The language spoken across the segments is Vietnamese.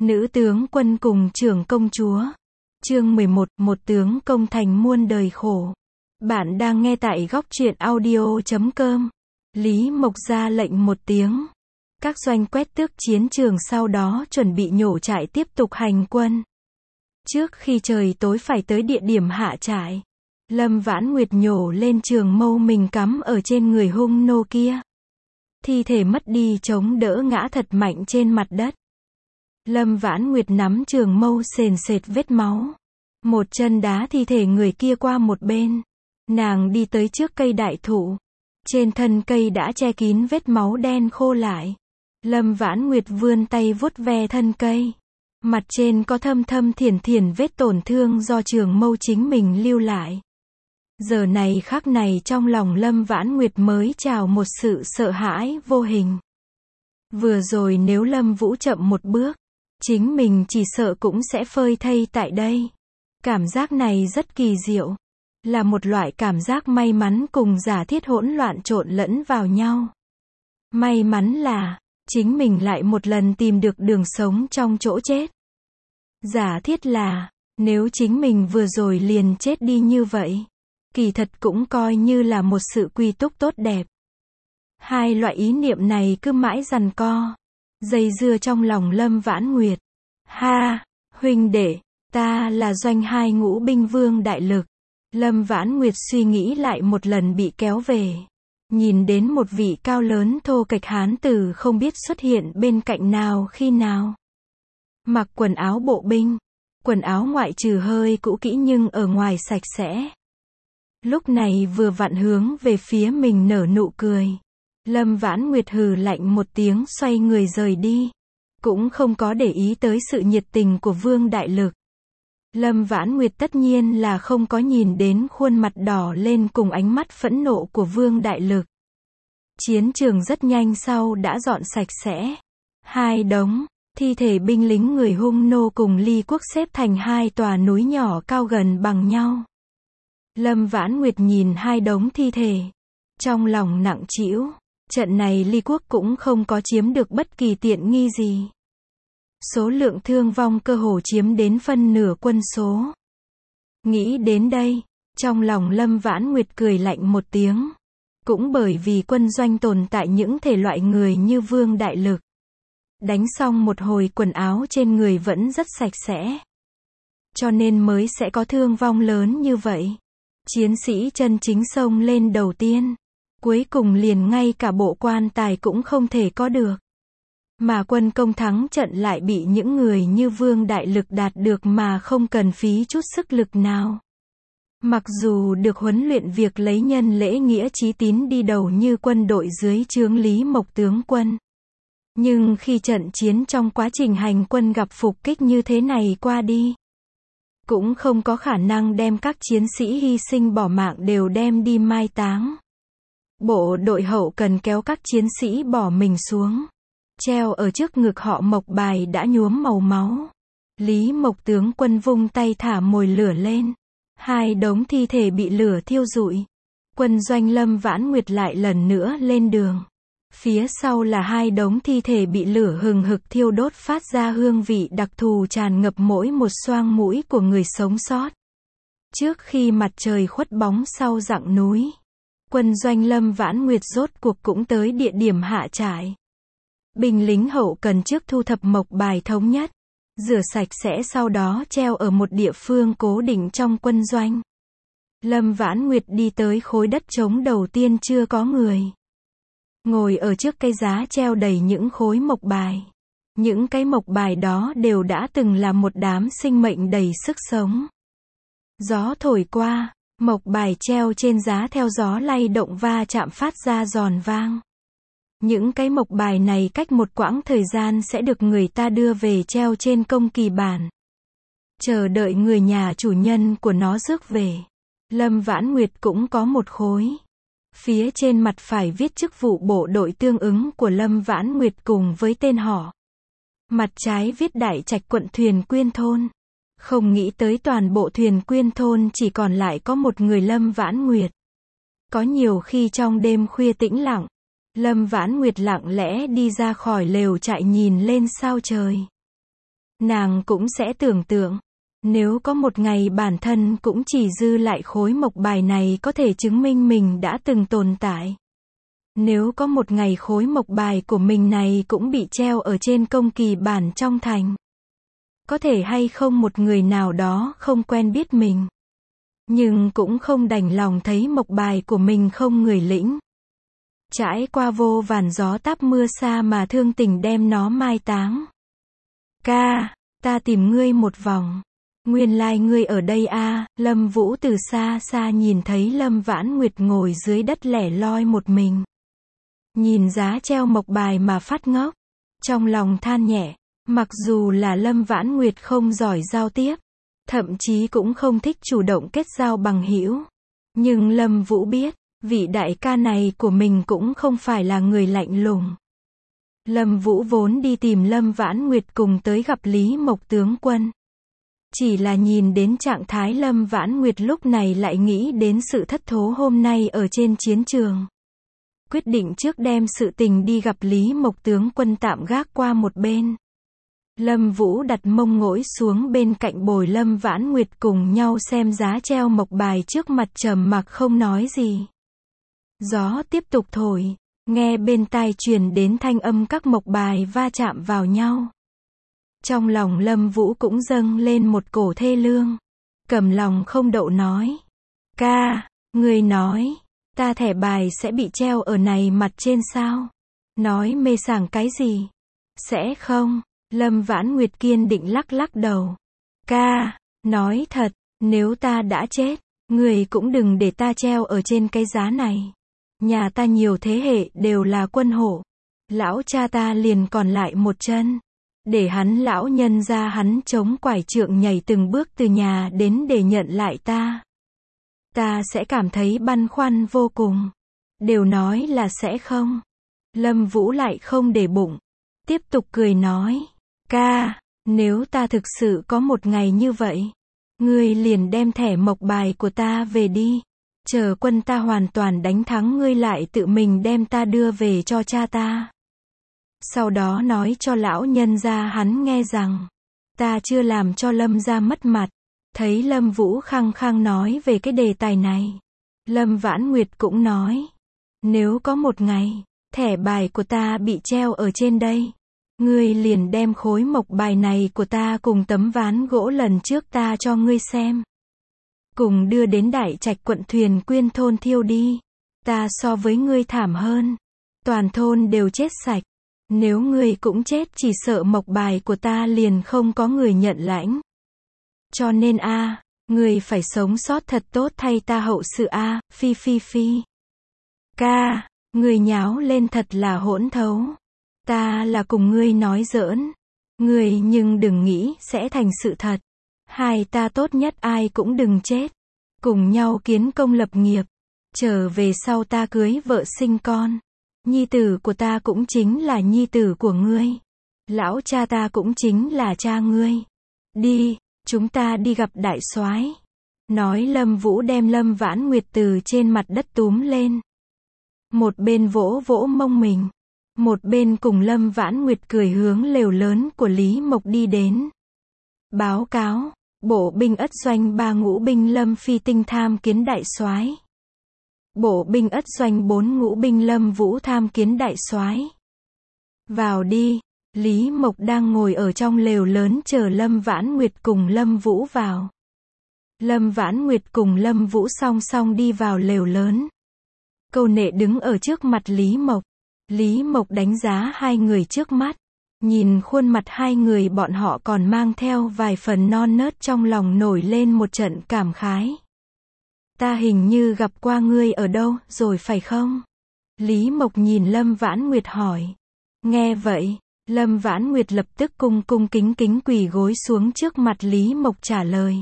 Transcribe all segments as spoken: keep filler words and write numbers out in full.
Nữ tướng quân cùng trưởng công chúa. Chương mười một, một tướng công thành muôn đời khổ. Bạn đang nghe tại góc truyện audio chấm com. Lý Mộc ra lệnh một tiếng. Các doanh quét tước chiến trường sau đó chuẩn bị nhổ trại tiếp tục hành quân. Trước khi trời tối phải tới địa điểm hạ trại, Lâm Vãn Nguyệt nhổ lên trường mâu mình cắm ở trên người hung nô kia. Thi thể mất đi chống đỡ ngã thật mạnh trên mặt đất. Lâm Vãn Nguyệt nắm trường mâu sền sệt vết máu. Một chân đá thi thể người kia qua một bên. Nàng đi tới trước cây đại thụ. Trên thân cây đã che kín vết máu đen khô lại. Lâm Vãn Nguyệt vươn tay vuốt ve thân cây. Mặt trên có thâm thâm thiển thiển vết tổn thương do trường mâu chính mình lưu lại. Giờ này khắc này trong lòng Lâm Vãn Nguyệt mới trào một sự sợ hãi vô hình. Vừa rồi nếu Lâm Vũ chậm một bước, chính mình chỉ sợ cũng sẽ phơi thây tại đây. Cảm giác này rất kỳ diệu. Là một loại cảm giác may mắn cùng giả thiết hỗn loạn trộn lẫn vào nhau. May mắn là, chính mình lại một lần tìm được đường sống trong chỗ chết. Giả thiết là, nếu chính mình vừa rồi liền chết đi như vậy, kỳ thật cũng coi như là một sự quy túc tốt đẹp. Hai loại ý niệm này cứ mãi giằng co, dây dưa trong lòng Lâm Vãn Nguyệt. Ha, huynh đệ, ta là doanh hai ngũ binh vương đại lực. Lâm Vãn Nguyệt suy nghĩ lại một lần bị kéo về. Nhìn đến một vị cao lớn thô kệch hán tử không biết xuất hiện bên cạnh nào khi nào. Mặc quần áo bộ binh. Quần áo ngoại trừ hơi cũ kỹ nhưng ở ngoài sạch sẽ. Lúc này vừa vặn hướng về phía mình nở nụ cười. Lâm Vãn Nguyệt hừ lạnh một tiếng xoay người rời đi. Cũng không có để ý tới sự nhiệt tình của Vương Đại Lực. Lâm Vãn Nguyệt tất nhiên là không có nhìn đến khuôn mặt đỏ lên cùng ánh mắt phẫn nộ của Vương Đại Lực. Chiến trường rất nhanh sau đã dọn sạch sẽ. Hai đống thi thể binh lính người hung nô cùng Ly Quốc xếp thành hai tòa núi nhỏ cao gần bằng nhau. Lâm Vãn Nguyệt nhìn hai đống thi thể. Trong lòng nặng trĩu. Trận này Ly Quốc cũng không có chiếm được bất kỳ tiện nghi gì. Số lượng thương vong cơ hồ chiếm đến phân nửa quân số. Nghĩ đến đây, trong lòng Lâm Vãn Nguyệt cười lạnh một tiếng. Cũng bởi vì quân doanh tồn tại những thể loại người như Vương Đại Lực. Đánh xong một hồi quần áo trên người vẫn rất sạch sẽ. Cho nên mới sẽ có thương vong lớn như vậy. Chiến sĩ chân chính xông lên đầu tiên. Cuối cùng liền ngay cả bộ quan tài cũng không thể có được. Mà quân công thắng trận lại bị những người như Vương Đại Lực đạt được mà không cần phí chút sức lực nào. Mặc dù được huấn luyện việc lấy nhân lễ nghĩa chí tín đi đầu như quân đội dưới trướng Lý Mộc tướng quân. Nhưng khi trận chiến trong quá trình hành quân gặp phục kích như thế này qua đi, cũng không có khả năng đem các chiến sĩ hy sinh bỏ mạng đều đem đi mai táng. Bộ đội hậu cần kéo các chiến sĩ bỏ mình xuống. Treo ở trước ngực họ Mộc bài đã nhuốm màu máu. Lý Mộc tướng quân vung tay thả mồi lửa lên. Hai đống thi thể bị lửa thiêu rụi. Quân doanh Lâm Vãn Nguyệt lại lần nữa lên đường. Phía sau là hai đống thi thể bị lửa hừng hực thiêu đốt phát ra hương vị đặc thù tràn ngập mỗi một xoang mũi của người sống sót. Trước khi mặt trời khuất bóng sau dặng núi, quân doanh Lâm Vãn Nguyệt rốt cuộc cũng tới địa điểm hạ trại. Binh lính hậu cần trước thu thập mộc bài thống nhất, rửa sạch sẽ sau đó treo ở một địa phương cố định trong quân doanh. Lâm Vãn Nguyệt đi tới khối đất trống đầu tiên chưa có người. Ngồi ở trước cây giá treo đầy những khối mộc bài. Những cái mộc bài đó đều đã từng là một đám sinh mệnh đầy sức sống. Gió thổi qua, mộc bài treo trên giá theo gió lay động va chạm phát ra giòn vang. Những cái mộc bài này cách một quãng thời gian sẽ được người ta đưa về treo trên công kỳ bản. Chờ đợi người nhà chủ nhân của nó rước về. Lâm Vãn Nguyệt cũng có một khối. Phía trên mặt phải viết chức vụ bộ đội tương ứng của Lâm Vãn Nguyệt cùng với tên họ. Mặt trái viết Đại Trạch quận Thuyền Quyên thôn. Không nghĩ tới toàn bộ Thuyền Quyên thôn chỉ còn lại có một người Lâm Vãn Nguyệt. Có nhiều khi trong đêm khuya tĩnh lặng, Lâm Vãn Nguyệt lặng lẽ đi ra khỏi lều trại nhìn lên sao trời. Nàng cũng sẽ tưởng tượng, nếu có một ngày bản thân cũng chỉ dư lại khối mộc bài này có thể chứng minh mình đã từng tồn tại. Nếu có một ngày khối mộc bài của mình này cũng bị treo ở trên công kỳ bản trong thành. Có thể hay không một người nào đó không quen biết mình. Nhưng cũng không đành lòng thấy mộc bài của mình không người lĩnh. Trải qua vô vàn gió táp mưa xa mà thương tình đem nó mai táng. Ca, ta tìm ngươi một vòng. Nguyên lai ngươi ở đây a. Lâm Vũ từ xa xa nhìn thấy Lâm Vãn Nguyệt ngồi dưới đất lẻ loi một mình. Nhìn giá treo mộc bài mà phát ngốc. Trong lòng than nhẹ, mặc dù là Lâm Vãn Nguyệt không giỏi giao tiếp, thậm chí cũng không thích chủ động kết giao bằng hữu. Nhưng Lâm Vũ biết, vị đại ca này của mình cũng không phải là người lạnh lùng. Lâm Vũ vốn đi tìm Lâm Vãn Nguyệt cùng tới gặp Lý Mộc tướng quân. Chỉ là nhìn đến trạng thái Lâm Vãn Nguyệt lúc này lại nghĩ đến sự thất thố hôm nay ở trên chiến trường. Quyết định trước đem sự tình đi gặp Lý Mộc tướng quân tạm gác qua một bên. Lâm Vũ đặt mông ngồi xuống bên cạnh bồi Lâm Vãn Nguyệt cùng nhau xem giá treo mộc bài trước mặt trầm mặc không nói gì. Gió tiếp tục thổi, nghe bên tai truyền đến thanh âm các mộc bài va chạm vào nhau. Trong lòng Lâm Vũ cũng dâng lên một cổ thê lương. Cầm lòng không đậu nói. Ca, người nói, ta thẻ bài sẽ bị treo ở này mặt trên sao? Nói mê sảng cái gì? Sẽ không. Lâm Vãn Nguyệt kiên định lắc lắc đầu. Ca, nói thật, nếu ta đã chết, người cũng đừng để ta treo ở trên cái giá này. Nhà ta nhiều thế hệ đều là quân hộ. Lão cha ta liền còn lại một chân. Để hắn lão nhân ra hắn chống quải trượng nhảy từng bước từ nhà đến để nhận lại ta. Ta sẽ cảm thấy băn khoăn vô cùng. Đều nói là sẽ không. Lâm Vũ lại không để bụng. Tiếp tục cười nói. Ca, nếu ta thực sự có một ngày như vậy, ngươi liền đem thẻ mộc bài của ta về đi. Chờ quân ta hoàn toàn đánh thắng ngươi lại tự mình đem ta đưa về cho cha ta. Sau đó nói cho lão nhân gia hắn nghe rằng, ta chưa làm cho Lâm gia mất mặt. Thấy Lâm Vũ khăng khăng nói về cái đề tài này. Lâm Vãn Nguyệt cũng nói, nếu có một ngày, thẻ bài của ta bị treo ở trên đây, ngươi liền đem khối mộc bài này của ta cùng tấm ván gỗ lần trước ta cho ngươi xem. Cùng đưa đến Đại Trạch quận Thuyền Quyên thôn thiêu đi. Ta so với ngươi thảm hơn. Toàn thôn đều chết sạch. Nếu ngươi cũng chết chỉ sợ mộc bài của ta liền không có người nhận lãnh. Cho nên a, à, ngươi phải sống sót thật tốt thay ta hậu sự a, à, phi phi phi. Ca, ngươi nháo lên thật là hỗn thấu. Ta là cùng ngươi nói giỡn. Ngươi nhưng đừng nghĩ sẽ thành sự thật. Hai ta tốt nhất ai cũng đừng chết. Cùng nhau kiến công lập nghiệp. Trở về sau ta cưới vợ sinh con. Nhi tử của ta cũng chính là nhi tử của ngươi. Lão cha ta cũng chính là cha ngươi. Đi, chúng ta đi gặp đại soái. Nói Lâm Vũ đem Lâm Vãn Nguyệt từ trên mặt đất túm lên. Một bên vỗ vỗ mông mình. Một bên cùng Lâm Vãn Nguyệt cười hướng lều lớn của Lý Mộc đi đến. Báo cáo, bộ binh ất doanh ba ngũ binh Lâm Phi Tinh tham kiến đại soái. Bộ binh ất doanh bốn ngũ binh Lâm Vũ tham kiến đại soái. Vào đi, Lý Mộc đang ngồi ở trong lều lớn chờ Lâm Vãn Nguyệt cùng Lâm Vũ vào. Lâm Vãn Nguyệt cùng Lâm Vũ song song đi vào lều lớn. Câu nệ đứng ở trước mặt Lý Mộc. Lý Mộc đánh giá hai người trước mắt. Nhìn khuôn mặt hai người bọn họ còn mang theo vài phần non nớt trong lòng nổi lên một trận cảm khái. Ta hình như gặp qua ngươi ở đâu rồi phải không? Lý Mộc nhìn Lâm Vãn Nguyệt hỏi. Nghe vậy, Lâm Vãn Nguyệt lập tức cung cung kính kính quỳ gối xuống trước mặt Lý Mộc trả lời.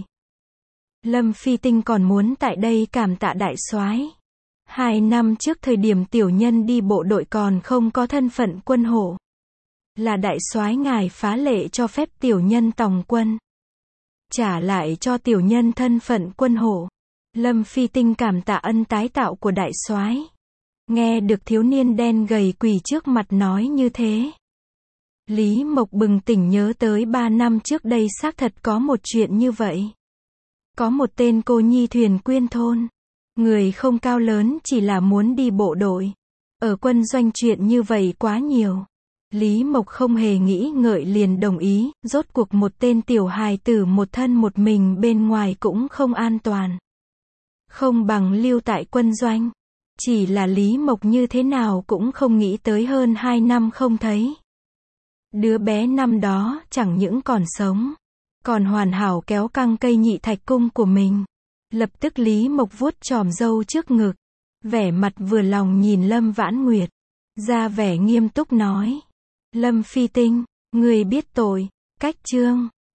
Lâm Phi Tinh còn muốn tại đây cảm tạ đại soái. Hai năm trước thời điểm tiểu nhân đi bộ đội còn không có thân phận quân hộ. Là đại soái ngài phá lệ cho phép tiểu nhân tòng quân. Trả lại cho tiểu nhân thân phận quân hộ. Lâm Phi Tinh cảm tạ ân tái tạo của đại soái. Nghe được thiếu niên đen gầy quỳ trước mặt nói như thế. Lý Mộc bừng tỉnh nhớ tới ba năm trước đây xác thật có một chuyện như vậy. Có một tên cô nhi thuyền quyên thôn. Người không cao lớn chỉ là muốn đi bộ đội. Ở quân doanh chuyện như vậy quá nhiều. Lý Mộc không hề nghĩ ngợi liền đồng ý, rốt cuộc một tên tiểu hài tử một thân một mình bên ngoài cũng không an toàn. Không bằng lưu tại quân doanh. Chỉ là Lý Mộc như thế nào cũng không nghĩ tới hơn hai năm không thấy. Đứa bé năm đó chẳng những còn sống, còn hoàn hảo kéo căng cây nhị thạch cung của mình. Lập tức Lý Mộc vuốt chòm râu trước ngực, vẻ mặt vừa lòng nhìn Lâm Vãn Nguyệt, ra vẻ nghiêm túc nói: Lâm Phi Tinh, người biết tội, cách chương